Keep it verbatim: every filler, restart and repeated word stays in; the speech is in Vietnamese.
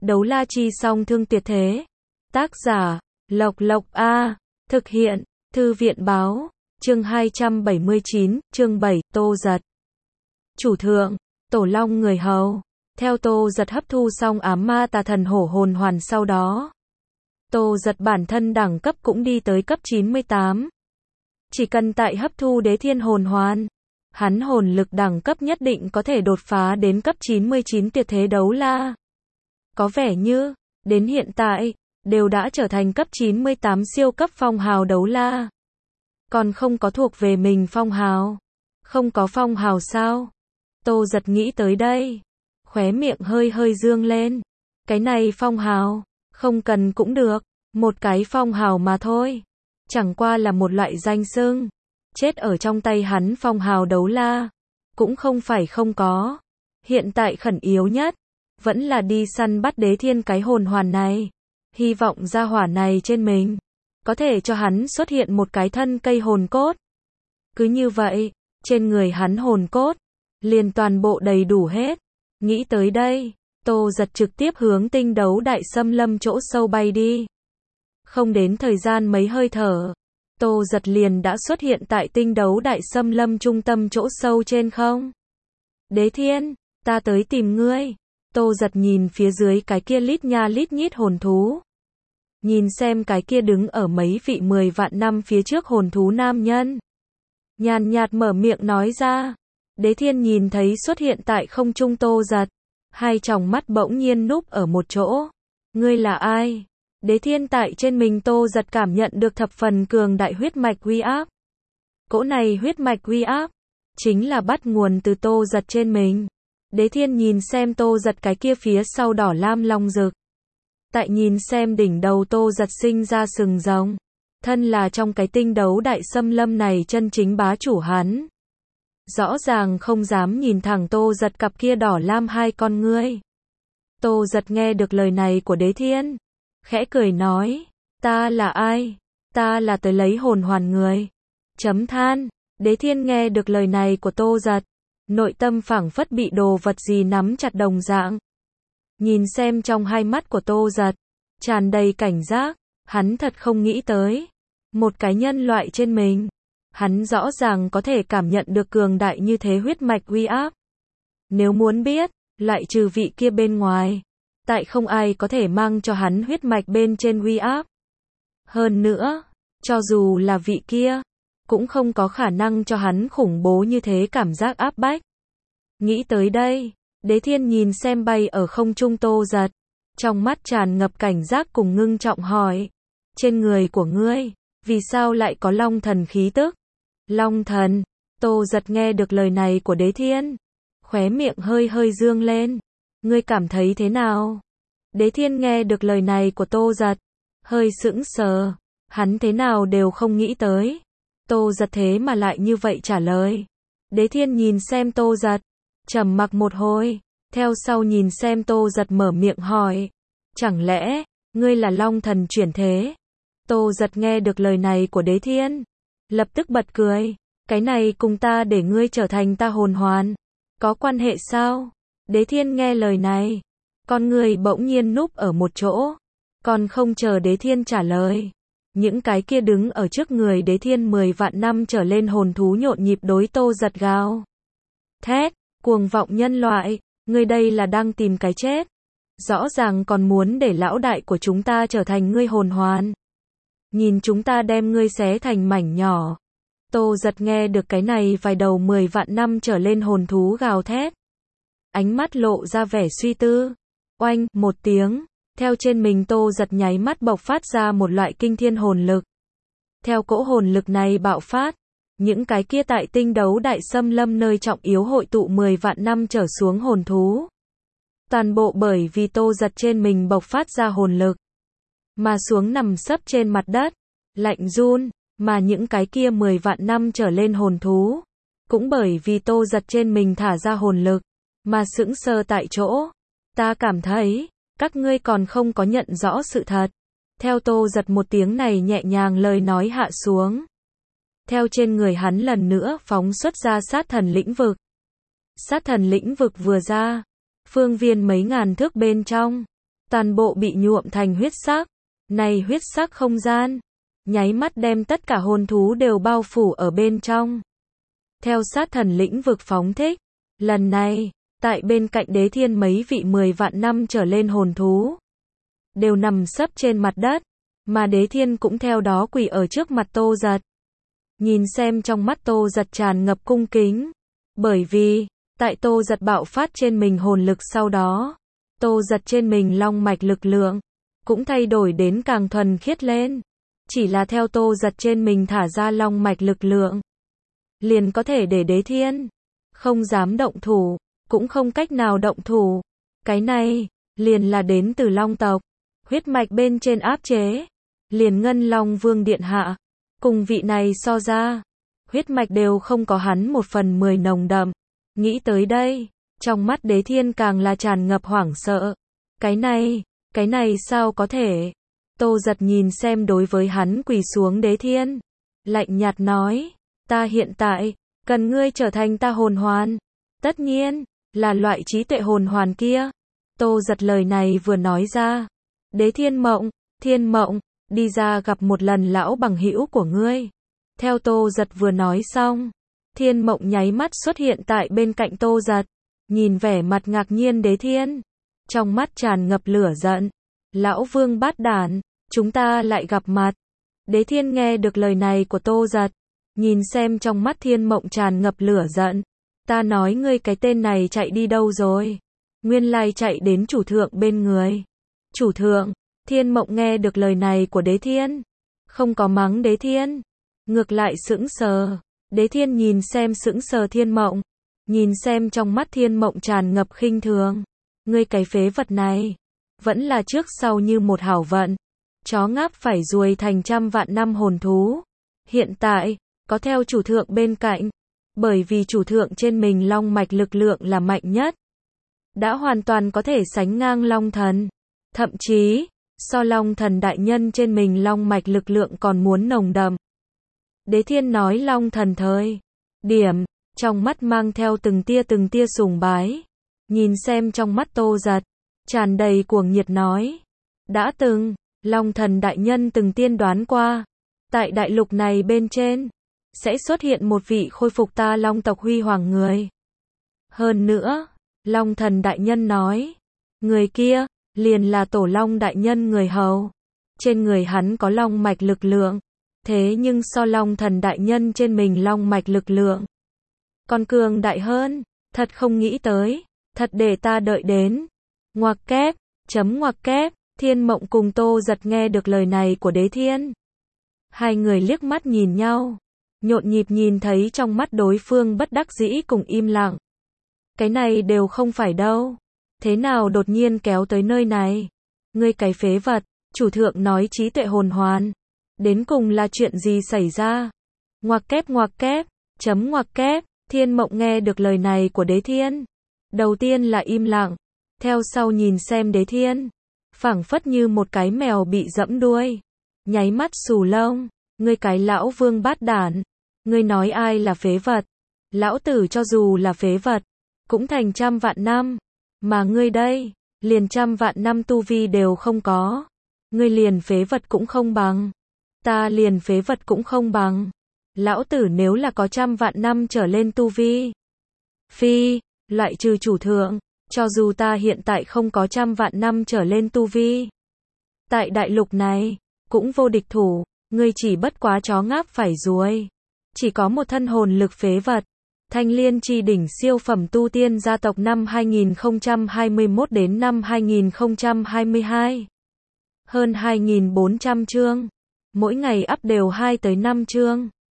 Đấu la chi song thương tuyệt thế. Tác giả, Lộc Lộc A. Thực hiện, Thư viện báo. Chương hai trăm bảy mươi chín, chương bảy, Tô Giật. Chủ thượng, Tổ Long người hầu. Theo Tô Giật hấp thu xong ám ma tà thần hổ hồn hoàn sau đó. Tô Giật bản thân đẳng cấp cũng đi tới cấp chín mươi tám. Chỉ cần tại hấp thu đế thiên hồn hoàn, hắn hồn lực đẳng cấp nhất định có thể đột phá đến cấp chín mươi chín tuyệt thế đấu la. Có vẻ như, đến hiện tại, đều đã trở thành cấp chín mươi tám siêu cấp phong hào đấu la. Còn không có thuộc về mình phong hào. Không có phong hào sao? Tô Giật nghĩ tới đây. Khóe miệng hơi hơi dương lên. Cái này phong hào, không cần cũng được. Một cái phong hào mà thôi. Chẳng qua là một loại danh xưng. Chết ở trong tay hắn phong hào đấu la. Cũng không phải không có. Hiện tại khẩn yếu nhất. Vẫn là đi săn bắt đế thiên cái hồn hoàn này. Hy vọng gia hỏa này trên mình. Có thể cho hắn xuất hiện một cái thân cây hồn cốt. Cứ như vậy, trên người hắn hồn cốt. Liền toàn bộ đầy đủ hết. Nghĩ tới đây, Tô Giật trực tiếp hướng tinh đấu đại xâm lâm chỗ sâu bay đi. Không đến thời gian mấy hơi thở. Tô Giật liền đã xuất hiện tại tinh đấu đại xâm lâm trung tâm chỗ sâu trên không. Đế thiên, ta tới tìm ngươi. Tô Giật nhìn phía dưới cái kia lít nha lít nhít hồn thú. Nhìn xem cái kia đứng ở mấy vị mười vạn năm phía trước hồn thú nam nhân. Nhàn nhạt mở miệng nói ra. Đế thiên nhìn thấy xuất hiện tại không trung Tô Giật. Hai tròng mắt bỗng nhiên núp ở một chỗ. Ngươi là ai? Đế thiên tại trên mình Tô Giật cảm nhận được thập phần cường đại huyết mạch uy áp. Cỗ này huyết mạch uy áp. Chính là bắt nguồn từ Tô Giật trên mình. Đế thiên nhìn xem Tô Giật cái kia phía sau đỏ lam long rực. Tại nhìn xem đỉnh đầu Tô Giật sinh ra sừng rồng. Thân là trong cái tinh đấu đại xâm lâm này chân chính bá chủ hắn. Rõ ràng không dám nhìn thẳng Tô Giật cặp kia đỏ lam hai con ngươi. Tô Giật nghe được lời này của đế thiên. Khẽ cười nói. Ta là ai? Ta là tới lấy hồn hoàn người. Chấm than. Đế thiên nghe được lời này của Tô Giật. Nội tâm phảng phất bị đồ vật gì nắm chặt đồng dạng. Nhìn xem trong hai mắt của Tô Giật. Tràn đầy cảnh giác. Hắn thật không nghĩ tới. Một cái nhân loại trên mình. Hắn rõ ràng có thể cảm nhận được cường đại như thế huyết mạch uy áp. Nếu muốn biết, lại trừ vị kia bên ngoài. Tại không ai có thể mang cho hắn huyết mạch bên trên uy áp. Hơn nữa, cho dù là vị kia, cũng không có khả năng cho hắn khủng bố như thế cảm giác áp bách. Nghĩ tới đây, đế thiên nhìn xem bay ở không trung Tô Giật. Trong mắt tràn ngập cảnh giác cùng ngưng trọng hỏi. Trên người của ngươi, vì sao lại có long thần khí tức? Long thần, Tô Giật nghe được lời này của đế thiên. Khóe miệng hơi hơi dương lên. Ngươi cảm thấy thế nào? Đế thiên nghe được lời này của Tô Giật. Hơi sững sờ. Hắn thế nào đều không nghĩ tới. Tô Giật thế mà lại như vậy trả lời. Đế thiên nhìn xem Tô Giật. Trầm mặc một hồi. Theo sau nhìn xem Tô Giật mở miệng hỏi. Chẳng lẽ, ngươi là long thần chuyển thế? Tô Giật nghe được lời này của đế thiên. Lập tức bật cười. Cái này cùng ta để ngươi trở thành ta hồn hoàn. Có quan hệ sao? Đế thiên nghe lời này. Con người bỗng nhiên núp ở một chỗ. Còn không chờ đế thiên trả lời. Những cái kia đứng ở trước người đế thiên mười vạn năm trở lên hồn thú nhộn nhịp đối Tô Giật gào. Thét, cuồng vọng nhân loại. Ngươi đây là đang tìm cái chết. Rõ ràng còn muốn để lão đại của chúng ta trở thành ngươi hồn hoàn. Nhìn chúng ta đem ngươi xé thành mảnh nhỏ. Tô Giật nghe được cái này vài đầu mười vạn năm trở lên hồn thú gào thét. Ánh mắt lộ ra vẻ suy tư. Oanh, một tiếng. Theo trên mình Tô Giật nháy mắt bộc phát ra một loại kinh thiên hồn lực. Theo cỗ hồn lực này bạo phát. Những cái kia tại tinh đấu đại xâm lâm nơi trọng yếu hội tụ mười vạn năm trở xuống hồn thú. Toàn bộ bởi vì Tô Giật trên mình bộc phát ra hồn lực. Mà xuống nằm sấp trên mặt đất. Lạnh run. Mà những cái kia mười vạn năm trở lên hồn thú. Cũng bởi vì Tô Giật trên mình thả ra hồn lực. Mà sững sờ tại chỗ. Ta cảm thấy. Các ngươi còn không có nhận rõ sự thật. Theo Tô Giật một tiếng này nhẹ nhàng lời nói hạ xuống. Theo trên người hắn lần nữa phóng xuất ra sát thần lĩnh vực. Sát thần lĩnh vực vừa ra. Phương viên mấy ngàn thước bên trong. toàn bộ bị nhuộm thành huyết sắc. Này huyết sắc không gian, nháy mắt đem tất cả hồn thú đều bao phủ ở bên trong. Theo sát thần lĩnh vực phóng thích, lần này, tại bên cạnh Đế Thiên mấy vị mười vạn năm trở lên hồn thú, đều nằm sấp trên mặt đất, mà Đế Thiên cũng theo đó quỳ ở trước mặt Tô Giật. Nhìn xem trong mắt Tô Giật tràn ngập cung kính, bởi vì, tại Tô Giật bạo phát trên mình hồn lực sau đó, Tô Giật trên mình long mạch lực lượng, cũng thay đổi đến càng thuần khiết lên. Chỉ là theo Tô Giật trên mình thả ra long mạch lực lượng, liền có thể để Đế Thiên không dám động thủ, cũng không cách nào động thủ. Cái này, liền là đến từ long tộc, huyết mạch bên trên áp chế. Liền Ngân Long Vương Điện Hạ, cùng vị này so ra, huyết mạch đều không có hắn một phần mười nồng đậm. Nghĩ tới đây, trong mắt Đế Thiên càng là tràn ngập hoảng sợ. Cái này, cái này sao có thể? Tô Giật nhìn xem đối với hắn quỳ xuống Đế Thiên, lạnh nhạt nói, ta hiện tại, cần ngươi trở thành ta hồn hoàn. Tất nhiên, là loại trí tuệ hồn hoàn kia. Tô Giật lời này vừa nói ra, Đế Thiên Mộng, Thiên Mộng, đi ra gặp một lần lão bằng hữu của ngươi. Theo Tô Giật vừa nói xong, Thiên Mộng nháy mắt xuất hiện tại bên cạnh Tô Giật, nhìn vẻ mặt ngạc nhiên Đế Thiên, trong mắt tràn ngập lửa giận. Lão Vương bát đản, chúng ta lại gặp mặt. Đế Thiên nghe được lời này của Tô Giật, nhìn xem trong mắt Thiên Mộng tràn ngập lửa giận. Ta nói ngươi cái tên này chạy đi đâu rồi? Nguyên lai chạy đến chủ thượng bên người. Chủ thượng, Thiên Mộng nghe được lời này của Đế Thiên, không có mắng Đế Thiên, ngược lại sững sờ. Đế Thiên nhìn xem sững sờ Thiên Mộng, nhìn xem trong mắt Thiên Mộng tràn ngập khinh thường. Ngươi cái phế vật này, vẫn là trước sau như một hảo vận. Chó ngáp phải ruồi thành trăm vạn năm hồn thú. Hiện tại, có theo chủ thượng bên cạnh, bởi vì chủ thượng trên mình long mạch lực lượng là mạnh nhất. Đã hoàn toàn có thể sánh ngang long thần. Thậm chí, so long thần đại nhân trên mình long mạch lực lượng còn muốn nồng đậm. Đế Thiên nói long thần thời điểm, trong mắt mang theo từng tia từng tia sùng bái. Nhìn xem trong mắt Tô Giật, tràn đầy cuồng nhiệt nói. Đã từng, long thần đại nhân từng tiên đoán qua, tại đại lục này bên trên, sẽ xuất hiện một vị khôi phục ta long tộc huy hoàng người. Hơn nữa, long thần đại nhân nói, người kia, liền là tổ long đại nhân người hầu. Trên người hắn có long mạch lực lượng, thế nhưng so long thần đại nhân trên mình long mạch lực lượng còn cường đại hơn. Thật không nghĩ tới, thật để ta đợi đến. Ngoặc kép, chấm ngoặc kép, Thiên Mộng cùng Tô Giật nghe được lời này của Đế Thiên. Hai người liếc mắt nhìn nhau, nhộn nhịp nhìn thấy trong mắt đối phương bất đắc dĩ cùng im lặng. Cái này đều không phải đâu. Thế nào đột nhiên kéo tới nơi này? Ngươi cái phế vật, chủ thượng nói trí tuệ hồn hoàn. Đến cùng là chuyện gì xảy ra? Ngoặc kép ngoặc kép, chấm ngoặc kép, Thiên Mộng nghe được lời này của Đế Thiên. Đầu tiên là im lặng, theo sau nhìn xem Đế Thiên, phảng phất như một cái mèo bị dẫm đuôi. Nháy mắt xù lông, ngươi cái lão vương bát đản, ngươi nói ai là phế vật? Lão tử cho dù là phế vật, cũng thành trăm vạn năm, mà ngươi đây, liền trăm vạn năm tu vi đều không có. Ngươi liền phế vật cũng không bằng, ta liền phế vật cũng không bằng. Lão tử nếu là có trăm vạn năm trở lên tu vi, phi, loại trừ chủ thượng, cho dù ta hiện tại không có trăm vạn năm trở lên tu vi, tại đại lục này, cũng vô địch thủ. Ngươi chỉ bất quá chó ngáp phải ruồi, chỉ có một thân hồn lực phế vật. Thanh Liên Chi đỉnh siêu phẩm tu tiên gia tộc năm hai nghìn không trăm hai mươi mốt đến năm hai nghìn không trăm hai mươi hai. Hơn hai nghìn bốn trăm chương, mỗi ngày up đều hai tới năm chương.